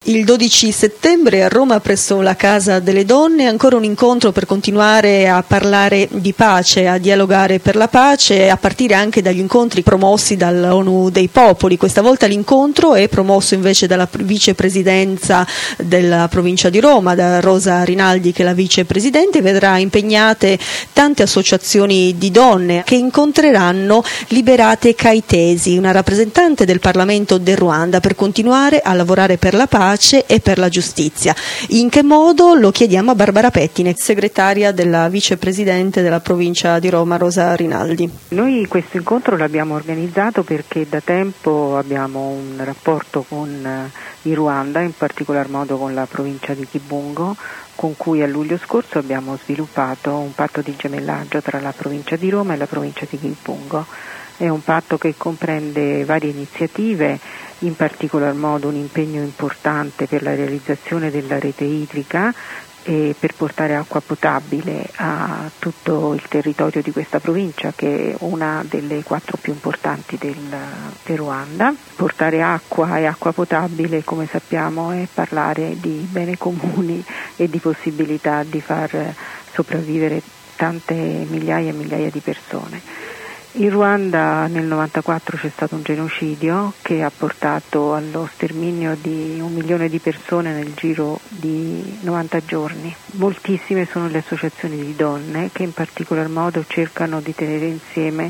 Il 12 settembre a Roma presso la Casa delle Donne ancora un incontro per continuare a parlare di pace, a dialogare per la pace, a partire anche dagli incontri promossi dall'ONU dei Popoli. Questa volta l'incontro è promosso invece dalla vicepresidenza della provincia di Roma, da Rosa Rinaldi, che è la vicepresidente, e vedrà impegnate tante associazioni di donne che incontreranno Liberate Kaitesi, una rappresentante del Parlamento del Ruanda, per continuare a lavorare per la pace e per la giustizia. In che modo? Lo chiediamo a Barbara Pettine, segretaria della vicepresidente della provincia di Roma, Rosa Rinaldi. Noi questo incontro l'abbiamo organizzato perché da tempo abbiamo un rapporto con il Ruanda, in particolar modo con la provincia di Kibungo, con cui a luglio scorso abbiamo sviluppato un patto di gemellaggio tra la provincia di Roma e la provincia di Kibungo. È un patto che comprende varie iniziative, in particolar modo un impegno importante per la realizzazione della rete idrica e per portare acqua potabile a tutto il territorio di questa provincia, che è una delle 4 più importanti del Ruanda. Portare acqua e acqua potabile, come sappiamo, è parlare di beni comuni e di possibilità di far sopravvivere tante migliaia e migliaia di persone. In Ruanda nel 1994 c'è stato un genocidio che ha portato allo sterminio di 1 milione di persone nel giro di 90 giorni. Moltissime sono le associazioni di donne che in particolar modo cercano di tenere insieme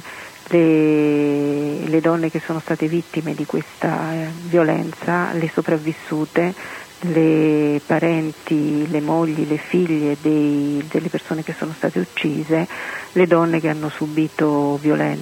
le donne che sono state vittime di questa violenza, le sopravvissute, le parenti, le mogli, le figlie delle persone che sono state uccise, le donne che hanno subito violenza